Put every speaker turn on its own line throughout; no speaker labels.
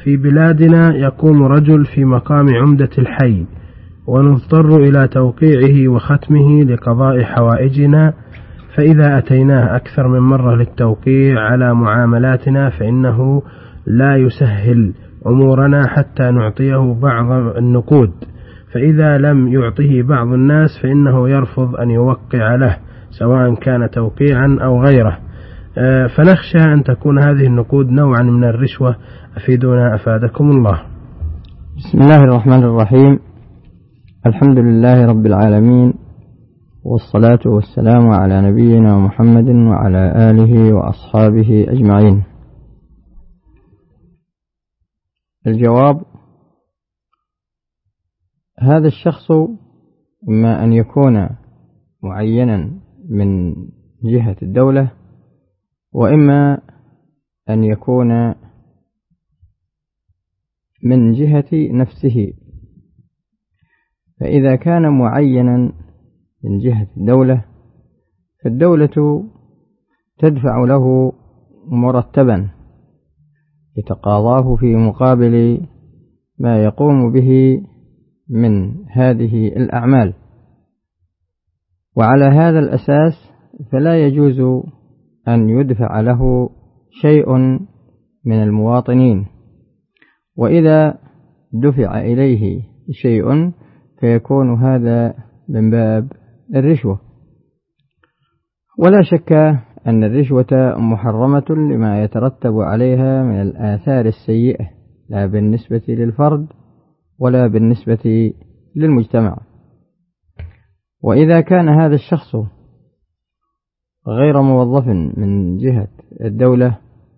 في بلادنا يقوم رجل في مقام عمدة الحي، ونضطر إلى توقيعه وختمه لقضاء حوائجنا، فإذا أتيناه أكثر من مرة للتوقيع على معاملاتنا فإنه لا يسهل أمورنا حتى نعطيه بعض النقود، فإذا لم يعطه بعض الناس فإنه يرفض أن يوقع له سواء كان توقيعا أو غيره، فنخشى أن تكون هذه النقود نوعا من الرشوة. أفيدونا أفادكم الله.
بسم الله الرحمن الرحيم. الحمد لله رب العالمين، والصلاة والسلام على نبينا محمد وعلى آله وأصحابه أجمعين. الجواب: هذا الشخص إما أن يكون معينا من جهة الدولة، وإما أن يكون من جهة نفسه. فإذا كان معينا من جهة الدولة فالدولة تدفع له مرتبا يتقاضاه في مقابل ما يقوم به من هذه الأعمال، وعلى هذا الأساس فلا يجوز أن يدفع له شيء من المواطنين، وإذا دفع إليه شيء فيكون هذا من باب الرشوة. ولا شك أن الرشوة محرمة لما يترتب عليها من الآثار السيئة، لا بالنسبة للفرد ولا بالنسبة للمجتمع. وإذا كان هذا الشخص غير موظف من جهة الدولة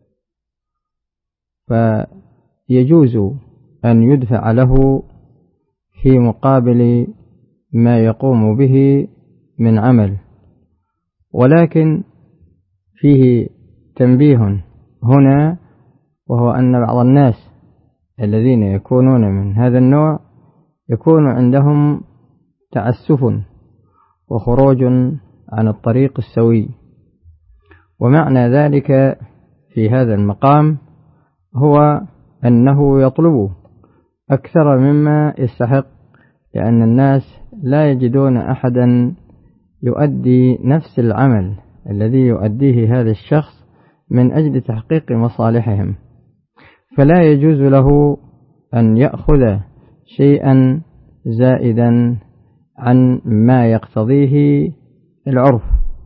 فيجوز أن يدفع له في مقابل ما يقوم به من عمل، ولكن فيه تنبيه هنا، وهو أن بعض الناس الذين يكونون من هذا النوع يكون عندهم تعسف وخروج عن الطريق السوي. ومعنى ذلك في هذا المقام هو أنه يطلب أكثر مما يستحق، لأن الناس لا يجدون أحدا يؤدي نفس العمل الذي يؤديه هذا الشخص من أجل تحقيق مصالحهم، فلا يجوز له أن يأخذ شيئا زائدا عن ما يقتضيه العرف.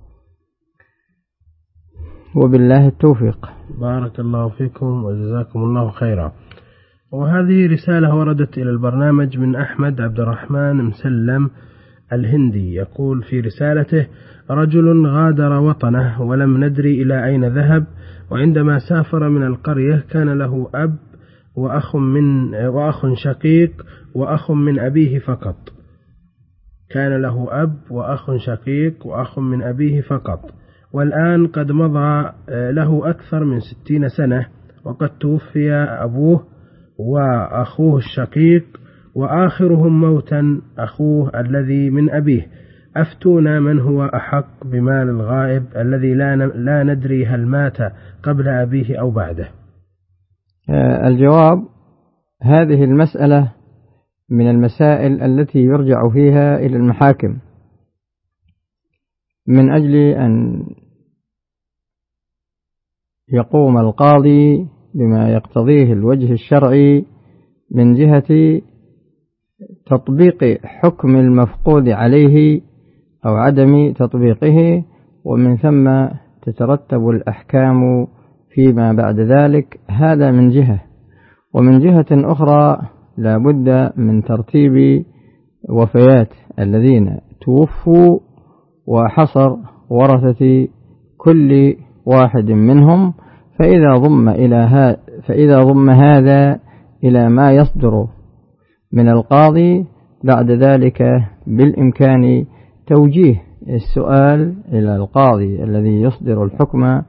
وبالله التوفيق.
بارك الله فيكم وجزاكم الله خيرا. وهذه رسالة وردت إلى البرنامج من أحمد عبد الرحمن مسلم الهندي، يقول في رسالته: رجل غادر وطنه ولم ندري إلى أين ذهب، وعندما سافر من القرية كان له أب وأخ شقيق وأخ من أبيه فقط. كان له أب وأخ شقيق وأخ من أبيه فقط، والآن قد مضى له أكثر من 60 سنة، وقد توفي أبوه وأخوه الشقيق، وآخرهم موتا أخوه الذي من أبيه. أفتونا من هو أحق بمال الغائب الذي لا ندري هل مات قبل أبيه أو بعده؟
الجواب: هذه المسألة من المسائل التي يرجع فيها إلى المحاكم من أجل أن يقوم القاضي بما يقتضيه الوجه الشرعي من جهة تطبيق حكم المفقود عليه أو عدم تطبيقه، ومن ثم تترتب الأحكام فيما بعد ذلك. هذا من جهة، ومن جهة أخرى لا بد من ترتيب وفيات الذين توفوا وحصر ورثة كل واحد منهم، فإذا ضم هذا إلى ما يصدر من القاضي بعد ذلك بالإمكان توجيه السؤال إلى القاضي الذي يصدر الحكم،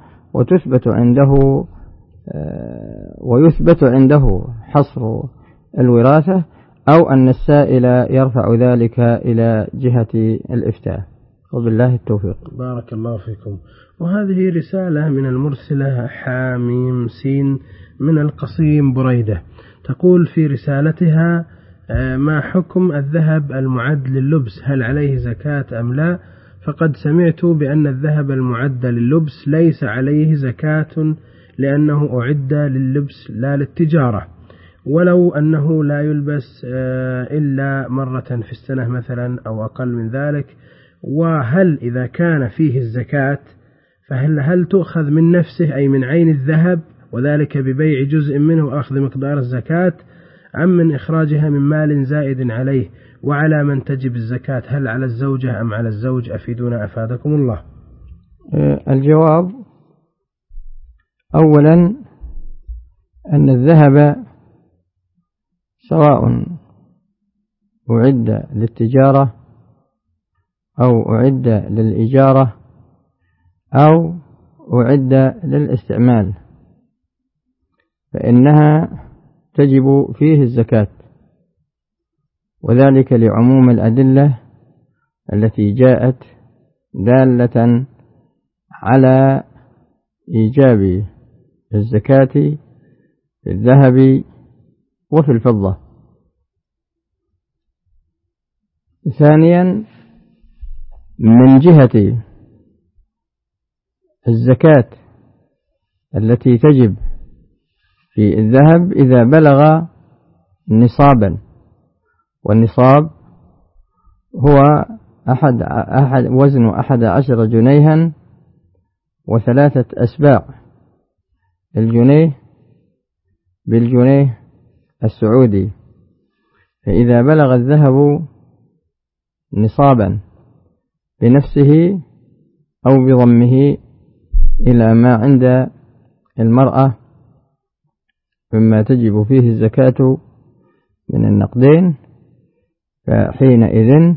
ويثبت عنده حصر الوراثة، أو أن السائل يرفع ذلك إلى جهة الإفتاء. وبالله التوفيق.
بارك الله فيكم. وهذه رسالة من المرسلة حاميم سين من القصيم بريدة، تقول في رسالتها: ما حكم الذهب المعد لللبس، هل عليه زكاة أم لا؟ فقد سمعت بأن الذهب المعد لللبس ليس عليه زكاة لأنه أعد لللبس لا للتجارة، ولو أنه لا يلبس إلا مرة في السنة مثلا أو أقل من ذلك. وهل إذا كان فيه الزكاة فهل تؤخذ من نفسه أي من عين الذهب وذلك ببيع جزء منه وأخذ مقدار الزكاة، أم من إخراجها من مال زائد عليه؟ وعلى من تجب الزكاة، هل على الزوجة أم على الزوج؟ أفيدونا أفادكم الله.
الجواب: أولا أن الذهب سواء أعد للتجارة أو أعد للإجارة أو أعد للاستعمال فإنها تجب فيه الزكاة، وذلك لعموم الأدلة التي جاءت دالة على إيجاب الزكاة في الذهب وفي الفضة. ثانيا، من جهة الزكاة التي تجب في الذهب إذا بلغ نصابا، والنصاب هو وزن 11 جنيها و3 أسباع، الجنيه بالجنيه السعودي. فإذا بلغ الذهب نصابا بنفسه أو بضمه إلى ما عند المرأة مما تجب فيه الزكاة من النقدين، فحينئذ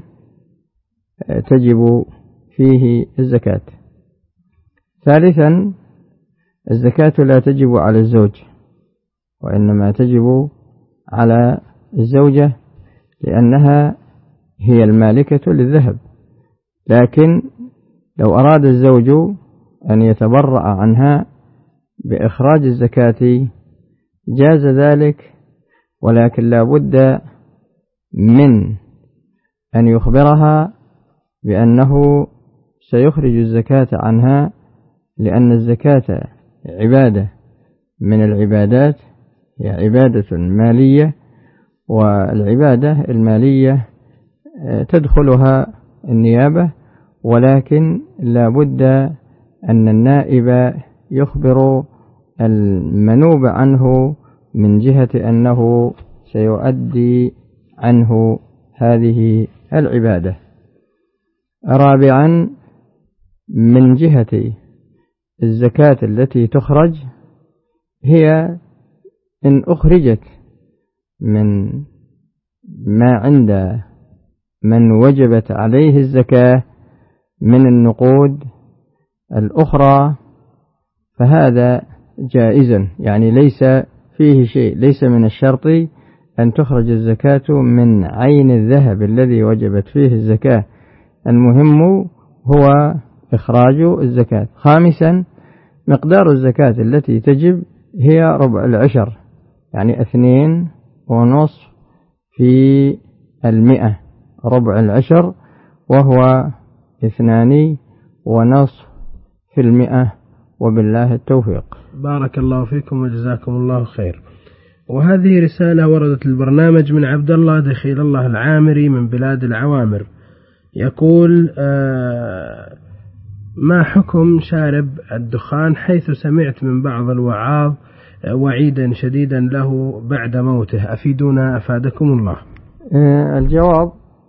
تجب فيه الزكاة. ثالثا، الزكاة لا تجب على الزوج، وإنما تجب على الزوجة لأنها هي المالكة للذهب، لكن لو أراد الزوج أن يتبرأ عنها بإخراج الزكاة جاز ذلك، ولكن لا بد من أن يخبرها بأنه سيخرج الزكاة عنها، لأن الزكاة عبادة من العبادات، هي عبادة مالية، والعبادة المالية تدخلها النيابة، ولكن لا بد أن النائب يخبر المنوب عنه من جهة أنه سيؤدي عنه هذه العبادة. رابعا، من جهة الزكاة التي تخرج، هي إن أخرجت من ما عند من وجبت عليه الزكاة من النقود الأخرى فهذا جائز، يعني ليس فيه شيء، ليس من الشرط أن تخرج الزكاة من عين الذهب الذي وجبت فيه الزكاة، المهم هو إخراج الزكاة. خامسا، مقدار الزكاة التي تجب هي ربع العشر، يعني 2.5 في 100، ربع العشر وهو 2.5 في 100، وبالله التوفيق.
بارك الله فيكم وجزاكم الله خير. وهذه رسالة وردت البرنامج من عبد الله دخيل الله العامري من بلاد العوامر، يقول: ما حكم شارب الدخان، حيث سمعت من بعض الوعاظ وعيدا شديدا له بعد موته، أفيدونا أفادكم الله.
الجواب: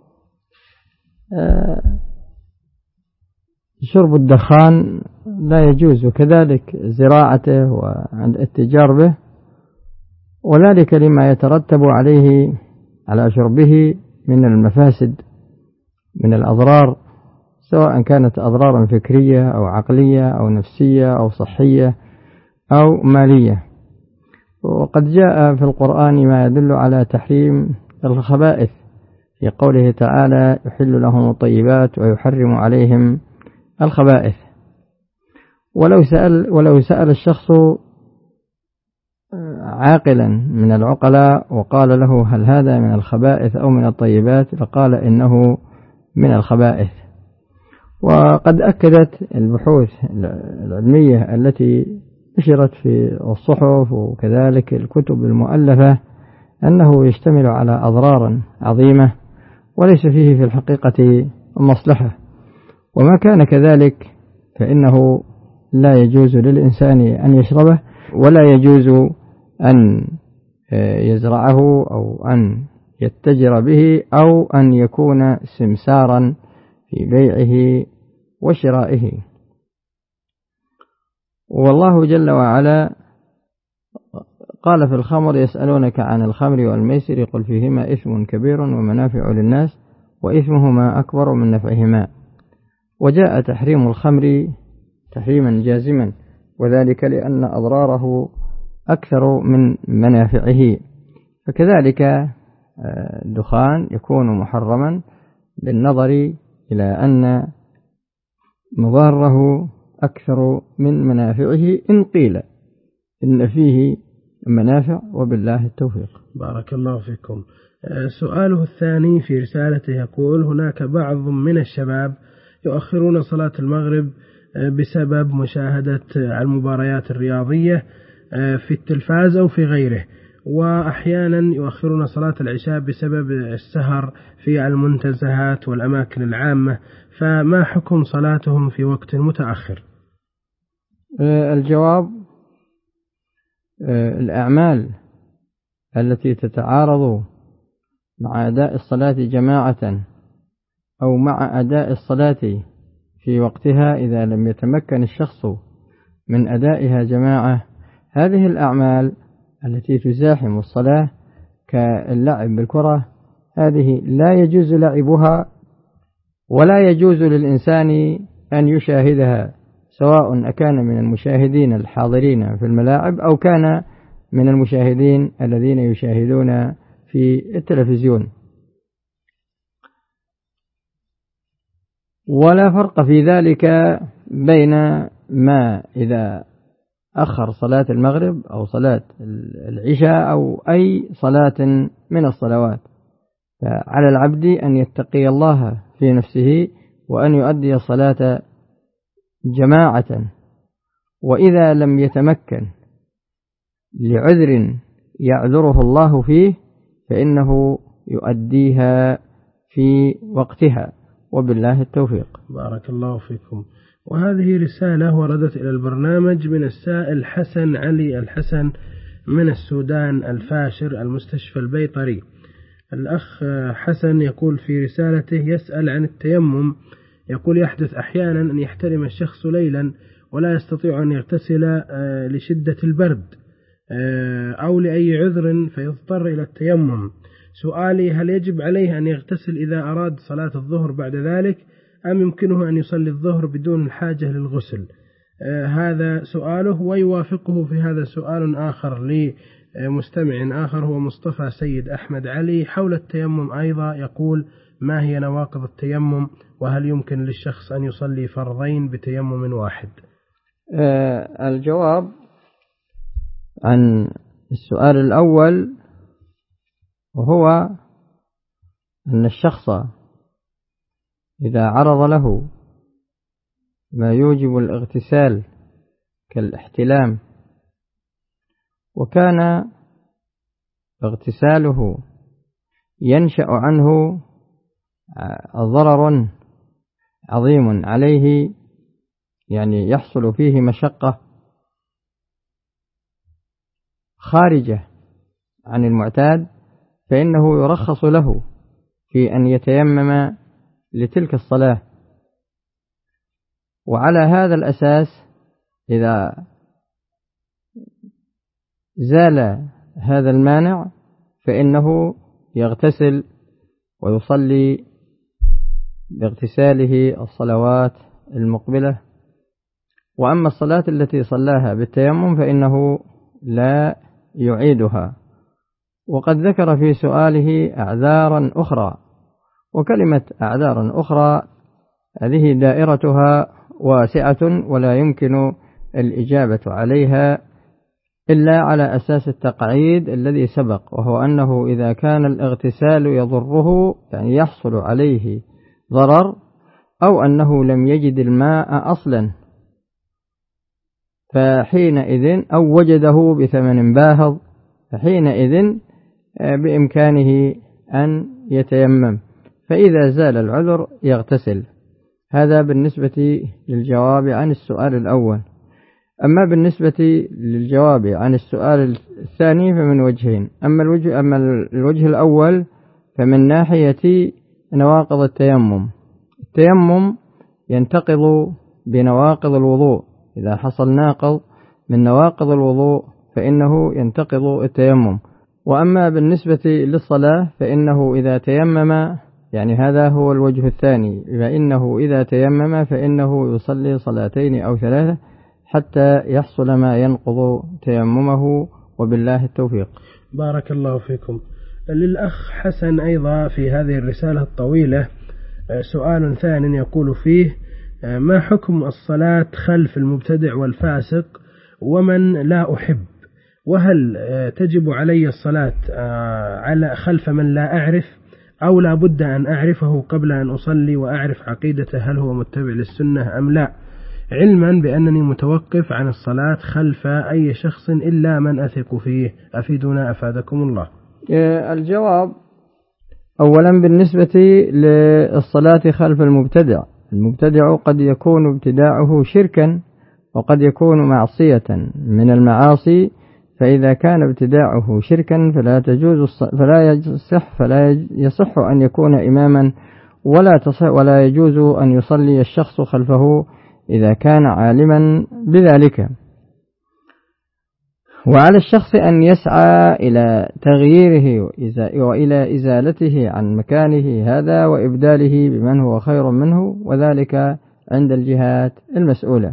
شرب الدخان لا يجوز، وكذلك زراعته والاتجار به، وذلك لما يترتب عليه على شربه من المفاسد، من الأضرار، سواء كانت أضرارا فكرية أو عقلية أو نفسية أو صحية أو مالية. وقد جاء في القرآن ما يدل على تحريم الخبائث في قوله تعالى: يحل لهم الطيبات ويحرم عليهم الخبائث. ولو سأل الشخص عاقلا من العقلاء وقال له هل هذا من الخبائث أو من الطيبات، فقال إنه من الخبائث. وقد أكدت البحوث العلمية التي نشرت في الصحف وكذلك الكتب المؤلفة أنه يشتمل على أضرار عظيمة وليس فيه في الحقيقة مصلحة، وما كان كذلك فإنه لا يجوز للإنسان أن يشربه ولا يجوز أن يزرعه أو أن يتجر به أو أن يكون سمسارا في بيعه وشرائه. والله جل وعلا قال في الخمر يسألونك عن الخمر والميسر قل فيهما إثم كبير ومنافع للناس وإثمهما أكبر من نفعهما. وجاء تحريم الخمر تحريما جازما، وذلك لأن أضراره أكثر من منافعه. فكذلك الدخان يكون محرما بالنظر إلى أن مضاره أكثر من منافعه، إن قيل إن فيه منافع، وبالله التوفيق.
بارك الله فيكم. سؤاله الثاني في رسالته يقول: هناك بعض من الشباب يؤخرون صلاة المغرب بسبب مشاهدة المباريات الرياضية في التلفاز أو في غيره، وأحيانا يؤخرون صلاة العشاء بسبب السهر في المنتزهات والأماكن العامة، فما حكم صلاتهم في وقت متأخر؟
الجواب: الأعمال التي تتعارض مع أداء الصلاة جماعة أو مع أداء الصلاة في وقتها إذا لم يتمكن الشخص من أدائها جماعة، هذه الأعمال التي تزاحم الصلاة كاللعب بالكرة هذه لا يجوز لعبها ولا يجوز للإنسان أن يشاهدها، سواء أكان من المشاهدين الحاضرين في الملاعب أو كان من المشاهدين الذين يشاهدون في التلفزيون. ولا فرق في ذلك بين ما إذا أخر صلاة المغرب أو صلاة العشاء أو أي صلاة من الصلوات، فعلى العبد أن يتقي الله في نفسه وأن يؤدي الصلاة جماعة، وإذا لم يتمكن لعذر يعذره الله فيه فإنه يؤديها في وقتها، وبالله التوفيق.
بارك الله فيكم. وهذه رسالة وردت إلى البرنامج من السائل حسن علي الحسن من السودان الفاشر المستشفى البيطري. الأخ حسن يقول في رسالته يسأل عن التيمم، يقول: يحدث أحيانا أن يحترم الشخص ليلا ولا يستطيع أن يغتسل لشدة البرد أو لأي عذر فيضطر إلى التيمم. سؤالي: هل يجب عليه أن يغتسل إذا أراد صلاة الظهر بعد ذلك، أم يمكنه أن يصلي الظهر بدون الحاجة للغسل؟ هذا سؤاله. ويوافقه في هذا سؤال آخر لمستمع آخر هو مصطفى سيد أحمد علي حول التيمم أيضا، يقول: ما هي نواقض التيمم، وهل يمكن للشخص أن يصلي فرضين بتيمم واحد؟
الجواب عن السؤال الأول وهو أن الشخص إذا عرض له ما يوجب الاغتسال كالاحتلام وكان اغتساله ينشأ عنه ضرر عظيم عليه، يعني يحصل فيه مشقة خارجة عن المعتاد، فإنه يرخص له في أن يتيمم لتلك الصلاة. وعلى هذا الأساس إذا زال هذا المانع فإنه يغتسل ويصلي باغتساله الصلوات المقبلة. وأما الصلاة التي صلاها بالتيمم فإنه لا يعيدها. وقد ذكر في سؤاله أعذارا أخرى، وكلمة أعذارا أخرى هذه دائرتها واسعة ولا يمكن الإجابة عليها إلا على أساس التقعيد الذي سبق، وهو أنه إذا كان الاغتسال يضره، يعني يحصل عليه ضرر، أو أنه لم يجد الماء أصلا، فحينئذ أو وجده بثمن باهظ، فحينئذ بإمكانه أن يتيمم، فإذا زال العذر يغتسل. هذا بالنسبة للجواب عن السؤال الأول. أما بالنسبة للجواب عن السؤال الثاني فمن وجهين. أما الوجه الأول فمن ناحية نواقض التيمم. التيمم ينتقض بنواقض الوضوء، إذا حصل ناقض من نواقض الوضوء فإنه ينتقض التيمم. وأما بالنسبة للصلاة فإنه إذا تيمم، يعني هذا هو الوجه الثاني، فإنه إذا تيمم فإنه يصلي صلاتين أو ثلاثة حتى يحصل ما ينقض تيممه، وبالله التوفيق.
بارك الله فيكم. للأخ حسن أيضا في هذه الرسالة الطويلة سؤال ثان يقول فيه: ما حكم الصلاة خلف المبتدع والفاسق ومن لا أحب؟ وهل تجب علي الصلاة على خلف من لا أعرف، أو لا بد أن أعرفه قبل أن أصلي وأعرف عقيدته هل هو متبع للسنة أم لا، علما بأنني متوقف عن الصلاة خلف أي شخص إلا من أثق فيه؟ أفيدنا أفادكم الله.
الجواب: أولا بالنسبة للصلاة خلف المبتدع قد يكون ابتداعه شركا وقد يكون معصية من المعاصي، فإذا كان ابتداعه شركا فلا يصح أن يكون إماما، ولا يجوز أن يصلي الشخص خلفه إذا كان عالما بذلك. وعلى الشخص أن يسعى إلى تغييره وإلى إزالته عن مكانه هذا وإبداله بمن هو خير منه، وذلك عند الجهات المسؤولة.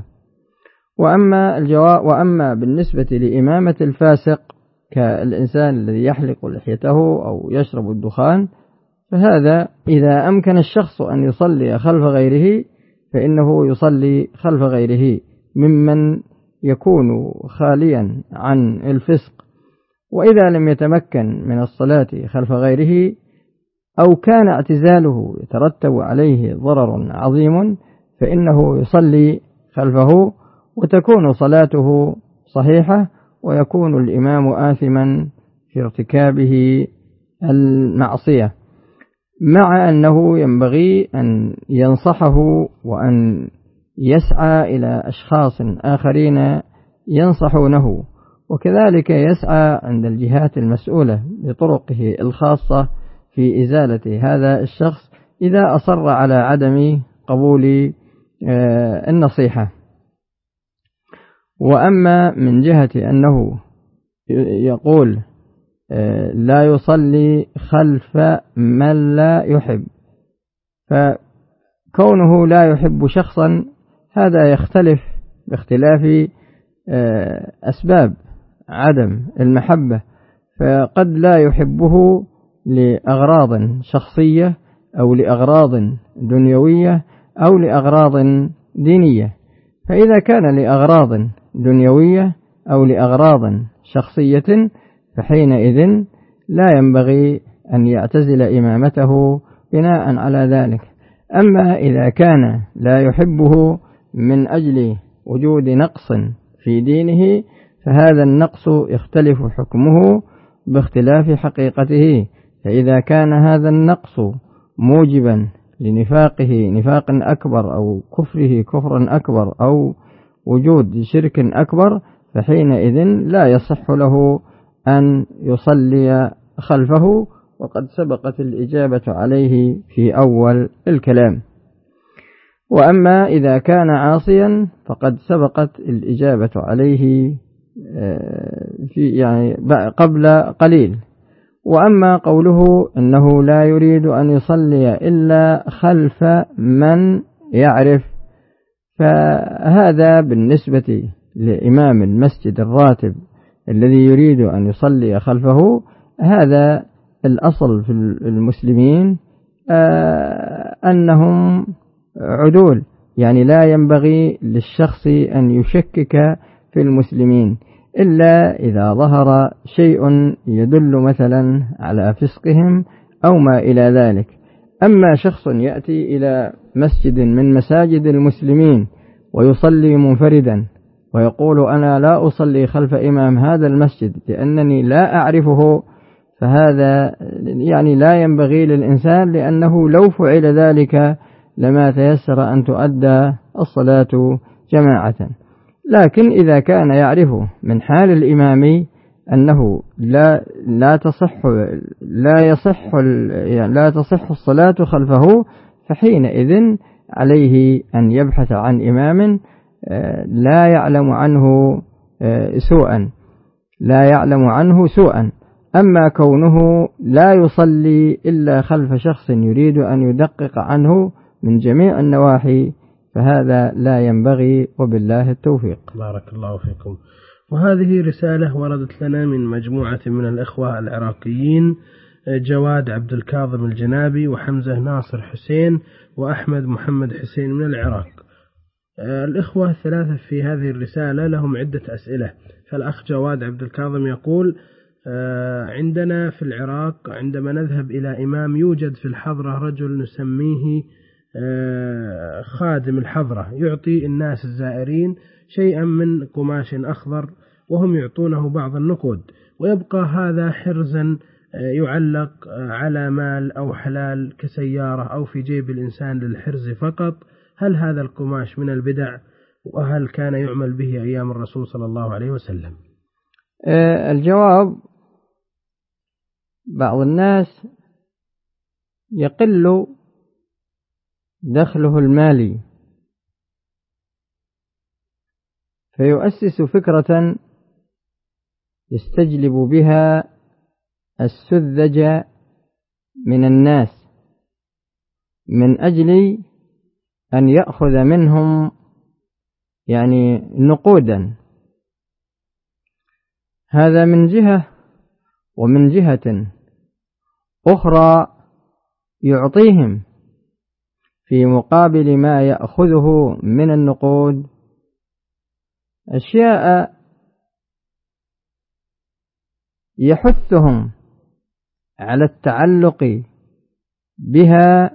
وأما بالنسبة لإمامة الفاسق كالإنسان الذي يحلق لحيته أو يشرب الدخان، فهذا إذا أمكن الشخص أن يصلي خلف غيره فإنه يصلي خلف غيره ممن يكون خاليا عن الفسق. وإذا لم يتمكن من الصلاة خلف غيره أو كان اعتزاله يترتب عليه ضرر عظيم فإنه يصلي خلفه، وتكون صلاته صحيحة، ويكون الإمام آثما في ارتكابه المعصية، مع أنه ينبغي أن ينصحه وأن يسعى إلى أشخاص آخرين ينصحونه، وكذلك يسعى عند الجهات المسؤولة بطرقه الخاصة في إزالة هذا الشخص إذا أصر على عدم قبول النصيحة. وأما من جهة أنه يقول لا يصلي خلف من لا يحب، فكونه لا يحب شخصا هذا يختلف باختلاف أسباب عدم المحبة، فقد لا يحبه لأغراض شخصية أو لأغراض دنيوية أو لأغراض دينية. فإذا كان لأغراض دنيوية أو لأغراض شخصية فحينئذ لا ينبغي أن يعتزل إمامته بناء على ذلك. أما إذا كان لا يحبه من أجل وجود نقص في دينه فهذا النقص يختلف حكمه باختلاف حقيقته. فإذا كان هذا النقص موجبا لنفاقه نفاقا أكبر أو كفره كفرا أكبر أو وجود شرك أكبر فحينئذ لا يصح له أن يصلي خلفه، وقد سبقت الإجابة عليه في أول الكلام. وأما إذا كان عاصيا فقد سبقت الإجابة عليه قبل قليل. وأما قوله أنه لا يريد أن يصلي إلا خلف من يعرف، فهذا بالنسبة لإمام المسجد الراتب الذي يريد أن يصلي خلفه، هذا الأصل في المسلمين أنهم عدول، يعني لا ينبغي للشخص أن يشكك في المسلمين. إلا إذا ظهر شيء يدل مثلا على فسقهم أو ما إلى ذلك. أما شخص يأتي إلى مسجد من مساجد المسلمين ويصلي منفردا ويقول أنا لا أصلي خلف إمام هذا المسجد لأنني لا أعرفه، فهذا يعني لا ينبغي للإنسان، لأنه لو فعل ذلك لما تيسر أن تؤدى الصلاة جماعة. لكن إذا كان يعرف من حال الإمام أنه لا تصح الصلاة خلفه، فحينئذ عليه أن يبحث عن إمام لا يعلم عنه سوءا. أما كونه لا يصلي إلا خلف شخص يريد أن يدقق عنه من جميع النواحي فهذا لا ينبغي، وبالله التوفيق.
بارك الله فيكم. وهذه رسالة وردت لنا من مجموعة من الإخوة العراقيين، جواد عبد الكاظم الجنابي وحمزة ناصر حسين وأحمد محمد حسين من العراق. الإخوة الثلاثة في هذه الرسالة لهم عدة أسئلة. فالأخ جواد عبد الكاظم يقول: عندنا في العراق عندما نذهب إلى إمام يوجد في الحضرة رجل نسميه خادم الحضرة يعطي الناس الزائرين شيئا من قماش أخضر وهم يعطونه بعض النقود، ويبقى هذا حرزا يعلق على مال أو حلال كسيارة أو في جيب الإنسان للحرز فقط. هل هذا القماش من البدع؟ وهل كان يعمل به أيام الرسول صلى الله عليه وسلم؟
الجواب: بعض الناس يقل دخله المالي فيؤسس فكرة يستجلب بها السذج من الناس من أجل أن يأخذ منهم يعني نقودا. هذا من جهة، ومن جهة أخرى يعطيهم في مقابل ما يأخذه من النقود أشياء يحثهم على التعلق بها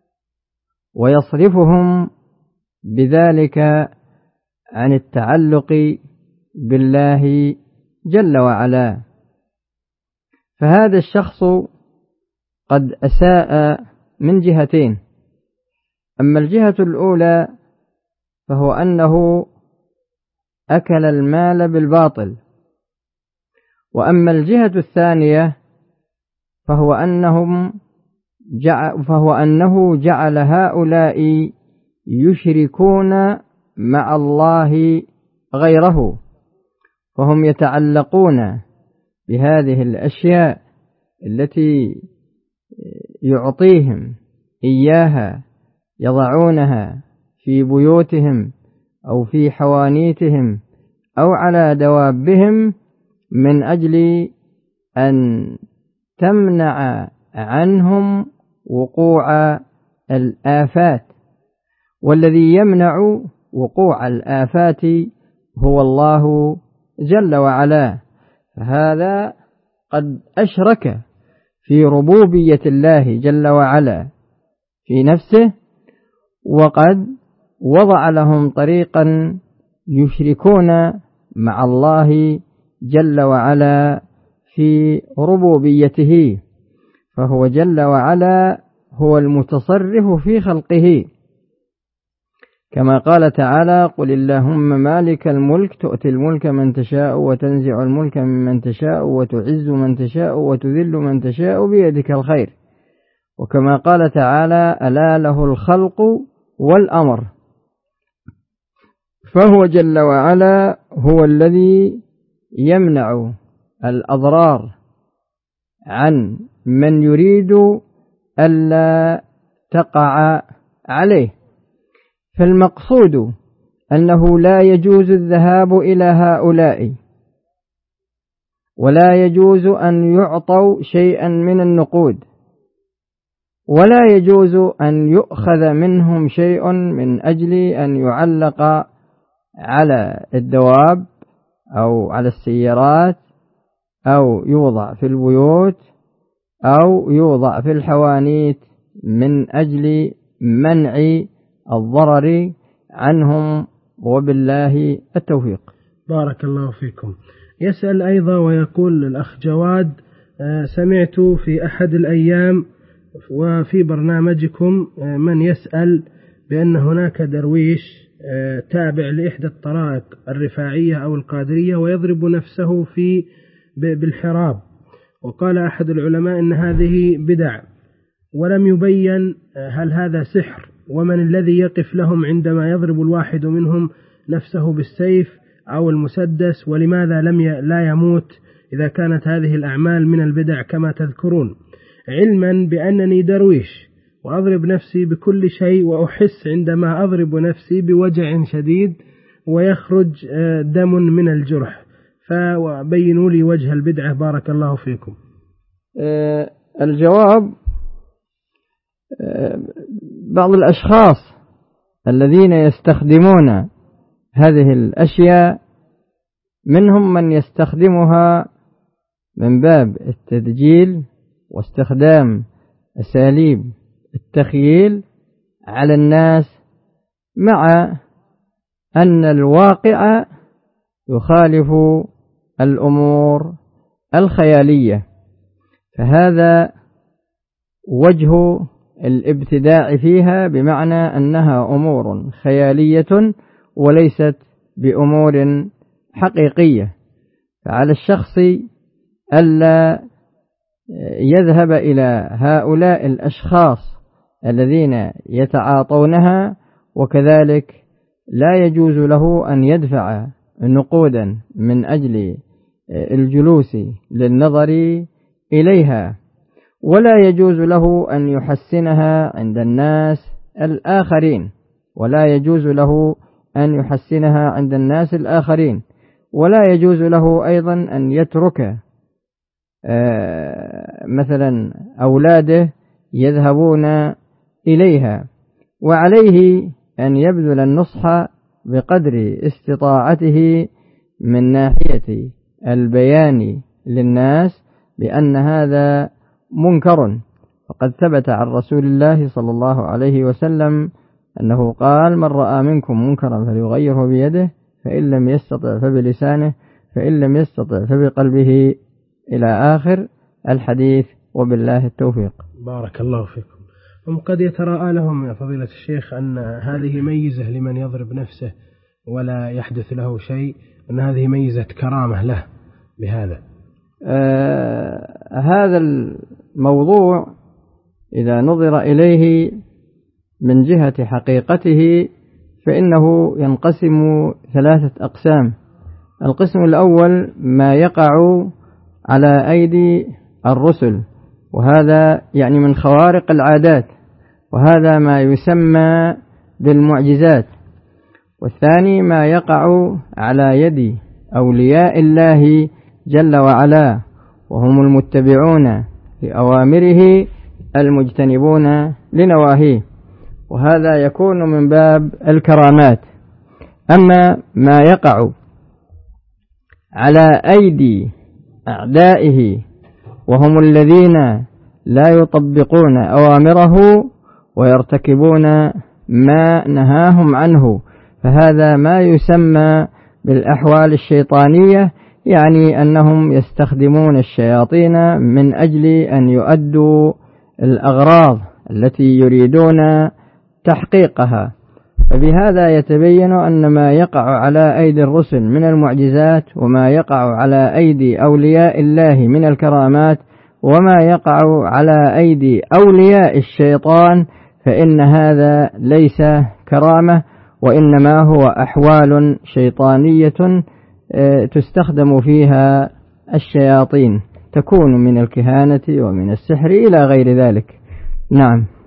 ويصرفهم بذلك عن التعلق بالله جل وعلا. فهذا الشخص قد أساء من جهتين: أما الجهة الأولى فهو أنه أكل المال بالباطل، وأما الجهة الثانية فهو أنه جعل هؤلاء يشركون مع الله غيره، فهم يتعلقون بهذه الأشياء التي يعطيهم إياها، يضعونها في بيوتهم أو في حوانيتهم أو على دوابهم من أجل أن تمنع عنهم وقوع الآفات، والذي يمنع وقوع الآفات هو الله جل وعلا. فهذا قد أشرك في ربوبية الله جل وعلا في نفسه، وقد وضع لهم طريقا يشركون مع الله جل وعلا في ربوبيته، فهو جل وعلا هو المتصرف في خلقه، كما قال تعالى: قل اللهم مالك الملك تؤتي الملك من تشاء وتنزع الملك ممن تشاء وتعز من تشاء وتذل من تشاء بيدك الخير. وكما قال تعالى: ألا له الخلق والأمر. فهو جل وعلا هو الذي يمنع الأضرار عن من يريد ألا تقع عليه. فالمقصود أنه لا يجوز الذهاب إلى هؤلاء، ولا يجوز أن يعطوا شيئا من النقود، ولا يجوز أن يؤخذ منهم شيء من أجل أن يعلق على الدواب أو على السيارات أو يوضع في البيوت أو يوضع في الحوانيت من أجل منع الضرر عنهم، وبالله التوفيق.
بارك الله فيكم. يسأل أيضا ويقول الأخ جواد: سمعت في أحد الأيام وفي برنامجكم من يسأل بأن هناك درويش تابع لإحدى الطرائق الرفاعية أو القادرية ويضرب نفسه بالحراب، وقال أحد العلماء إن هذه بدع، ولم يبين هل هذا سحر، ومن الذي يقف لهم عندما يضرب الواحد منهم نفسه بالسيف أو المسدس، ولماذا لا يموت إذا كانت هذه الأعمال من البدع كما تذكرون، علما بأنني درويش وأضرب نفسي بكل شيء، وأحس عندما أضرب نفسي بوجع شديد ويخرج دم من الجرح، فبينوا لي وجه البدعة بارك الله فيكم.
الجواب: بعض الأشخاص الذين يستخدمون هذه الأشياء منهم من يستخدمها من باب التدجيل واستخدام أساليب التخييل على الناس، مع أن الواقع يخالف الأمور الخيالية، فهذا وجه الابتداع فيها، بمعنى أنها أمور خيالية وليست بأمور حقيقية. فعلى الشخص ألا يذهب إلى هؤلاء الأشخاص الذين يتعاطونها، وكذلك لا يجوز له أن يدفع نقودا من أجل الجلوس للنظر إليها، ولا يجوز له أن يحسنها عند الناس الآخرين، ولا يجوز له أيضا أن يترك مثلا أولاده يذهبون إليها، وعليه أن يبذل النصح بقدر استطاعته من ناحية البيان للناس بأن هذا منكر. فقد ثبت عن رسول الله صلى الله عليه وسلم أنه قال: من رأى منكم منكرا فليغيره بيده، فإن لم يستطع فبلسانه، فإن لم يستطع فبقلبه، إلى آخر الحديث، وبالله التوفيق.
بارك الله فيكم. هم قد يتراءى لهم يا فضيلة الشيخ أن هذه ميزة لمن يضرب نفسه ولا يحدث له شيء، أن هذه ميزة كرامة له بهذا.
هذا الموضوع إذا نظر إليه من جهة حقيقته فإنه ينقسم 3 أقسام. القسم الأول ما يقع على أيدي الرسل، وهذا يعني من خوارق العادات، وهذا ما يسمى بالمعجزات. والثاني ما يقع على يد أولياء الله جل وعلا، وهم المتبعون لأوامره المجتنبون لنواهيه، وهذا يكون من باب الكرامات. أما ما يقع على أيدي أعدائه وهم الذين لا يطبقون أوامره ويرتكبون ما نهاهم عنه، فهذا ما يسمى بالأحوال الشيطانية، يعني أنهم يستخدمون الشياطين من أجل أن يؤدوا الأغراض التي يريدون تحقيقها. فبهذا يتبين أن ما يقع على أيدي الرسل من المعجزات، وما يقع على أيدي أولياء الله من الكرامات، وما يقع على أيدي أولياء الشيطان، فإن هذا ليس كرامة، وإنما هو أحوال شيطانية تستخدم فيها الشياطين، تكون من الكهانة ومن السحر إلى غير ذلك. نعم.